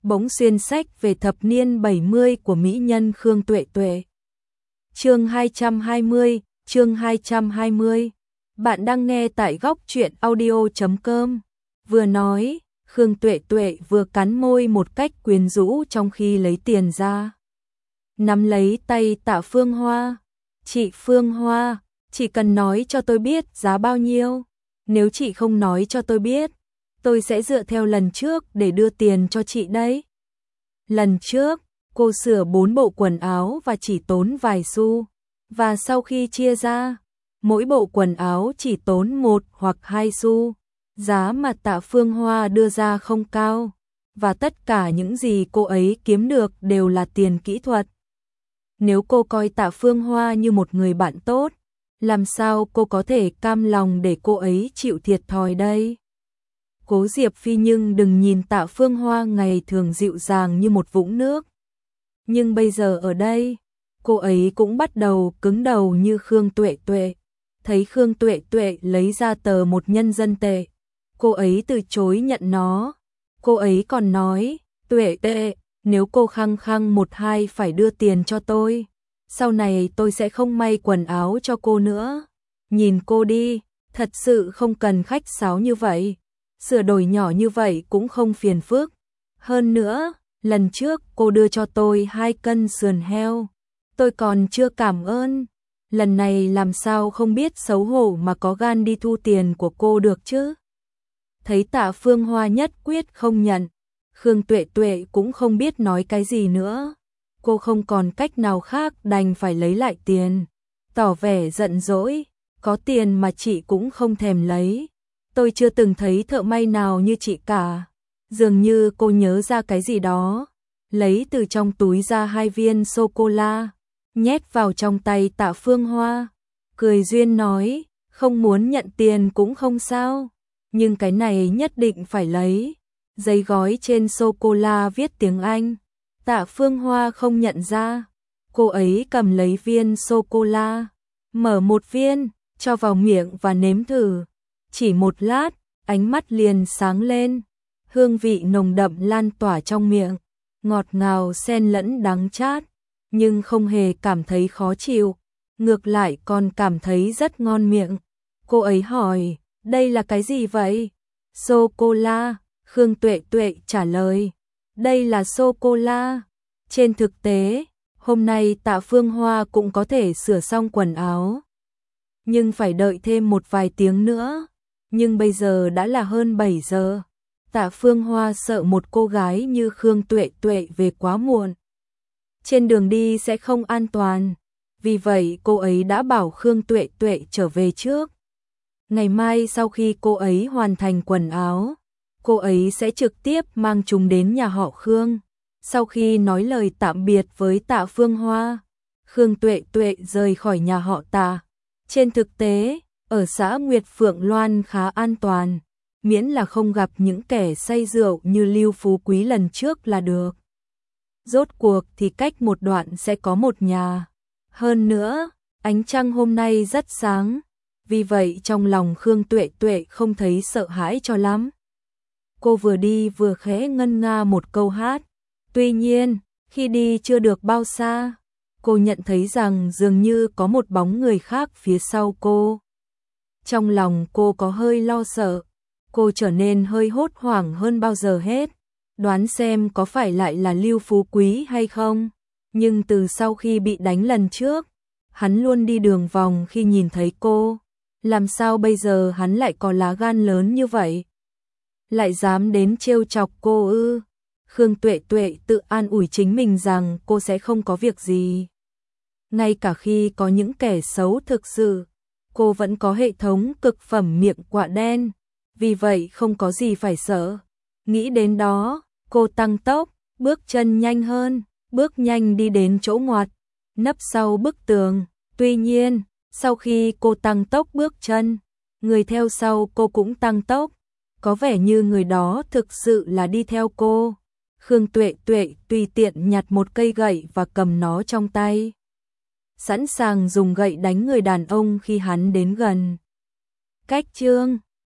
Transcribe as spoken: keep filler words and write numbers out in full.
bỗng xuyên sách về thập niên bảy mươi của mỹ nhân Khương Tuệ Tuệ. Chương hai trăm hai mươi, chương hai trăm hai mươi. Bạn đang nghe tại góc truyện audio chấm com. Vừa nói, Khương Tuệ Tuệ vừa cắn môi một cách quyến rũ trong khi lấy tiền ra. Nắm lấy tay Tạ Phương Hoa. Chị Phương Hoa, chị cần nói cho tôi biết giá bao nhiêu. Nếu chị không nói cho tôi biết, tôi sẽ dựa theo lần trước để đưa tiền cho chị đấy. Lần trước, cô sửa bốn bộ quần áo và chỉ tốn vài xu. Và sau khi chia ra, mỗi bộ quần áo chỉ tốn một hoặc hai xu. Giá mà Tạ Phương Hoa đưa ra không cao. Và tất cả những gì cô ấy kiếm được đều là tiền kỹ thuật. Nếu cô coi Tạ Phương Hoa như một người bạn tốt, làm sao cô có thể cam lòng để cô ấy chịu thiệt thòi đây? Cố Diệp Phi nhưng đừng nhìn Tạ Phương Hoa ngày thường dịu dàng như một vũng nước. Nhưng bây giờ ở đây, cô ấy cũng bắt đầu cứng đầu như Khương Tuệ Tuệ. Thấy Khương Tuệ Tuệ lấy ra tờ một nhân dân tệ, cô ấy từ chối nhận nó. Cô ấy còn nói, Tuệ Tuệ, nếu cô khăng khăng một hai phải đưa tiền cho tôi, sau này tôi sẽ không may quần áo cho cô nữa. Nhìn cô đi, thật sự không cần khách sáo như vậy. Sửa đổi nhỏ như vậy cũng không phiền phức. Hơn nữa, lần trước cô đưa cho tôi hai cân sườn heo, tôi còn chưa cảm ơn. Lần này làm sao không biết xấu hổ mà có gan đi thu tiền của cô được chứ? Thấy Tạ Phương Hoa nhất quyết không nhận, Khương Tuệ Tuệ cũng không biết nói cái gì nữa. Cô không còn cách nào khác đành phải lấy lại tiền, tỏ vẻ giận dỗi, có tiền mà chị cũng không thèm lấy. Tôi chưa từng thấy thợ may nào như chị cả. Dường như cô nhớ ra cái gì đó, lấy từ trong túi ra hai viên sô-cô-la, nhét vào trong tay Tạ Phương Hoa. Cười duyên nói, không muốn nhận tiền cũng không sao, nhưng cái này nhất định phải lấy. Giấy gói trên sô-cô-la viết tiếng Anh. Tạ Phương Hoa không nhận ra. Cô ấy cầm lấy viên sô-cô-la, mở một viên, cho vào miệng và nếm thử. Chỉ một lát, ánh mắt liền sáng lên. Hương vị nồng đậm lan tỏa trong miệng, ngọt ngào xen lẫn đắng chát, nhưng không hề cảm thấy khó chịu, ngược lại còn cảm thấy rất ngon miệng. Cô ấy hỏi, đây là cái gì vậy? Sô-cô-la, Khương Tuệ Tuệ trả lời. Đây là sô-cô-la. Trên thực tế, hôm nay Tạ Phương Hoa cũng có thể sửa xong quần áo, nhưng phải đợi thêm một vài tiếng nữa. Nhưng bây giờ đã là hơn bảy giờ. Tạ Phương Hoa sợ một cô gái như Khương Tuệ Tuệ về quá muộn, trên đường đi sẽ không an toàn. Vì vậy cô ấy đã bảo Khương Tuệ Tuệ trở về trước. Ngày mai sau khi cô ấy hoàn thành quần áo, cô ấy sẽ trực tiếp mang chúng đến nhà họ Khương. Sau khi nói lời tạm biệt với Tạ Phương Hoa, Khương Tuệ Tuệ rời khỏi nhà họ Tạ. Trên thực tế, ở xã Nguyệt Phượng Loan khá an toàn, miễn là không gặp những kẻ say rượu như Lưu Phú Quý lần trước là được. Rốt cuộc thì cách một đoạn sẽ có một nhà. Hơn nữa, ánh trăng hôm nay rất sáng, vì vậy trong lòng Khương Tuệ Tuệ không thấy sợ hãi cho lắm. Cô vừa đi vừa khẽ ngân nga một câu hát. Tuy nhiên, khi đi chưa được bao xa, cô nhận thấy rằng dường như có một bóng người khác phía sau cô. Trong lòng cô có hơi lo sợ, cô trở nên hơi hốt hoảng hơn bao giờ hết, đoán xem có phải lại là Lưu Phú Quý hay không. Nhưng từ sau khi bị đánh lần trước, hắn luôn đi đường vòng khi nhìn thấy cô. Làm sao bây giờ hắn lại có lá gan lớn như vậy? Lại dám đến trêu chọc cô ư? Khương Tuệ Tuệ tự an ủi chính mình rằng cô sẽ không có việc gì. Ngay cả khi có những kẻ xấu thực sự, cô vẫn có hệ thống cực phẩm miệng quạ đen, vì vậy không có gì phải sợ. Nghĩ đến đó, cô tăng tốc, bước chân nhanh hơn, bước nhanh đi đến chỗ ngoặt, nấp sau bức tường. Tuy nhiên, sau khi cô tăng tốc bước chân, người theo sau cô cũng tăng tốc, có vẻ như người đó thực sự là đi theo cô. Khương Tuệ Tuệ tùy tiện nhặt một cây gậy và cầm nó trong tay, sẵn sàng dùng gậy đánh người đàn ông khi hắn đến gần. Cách chương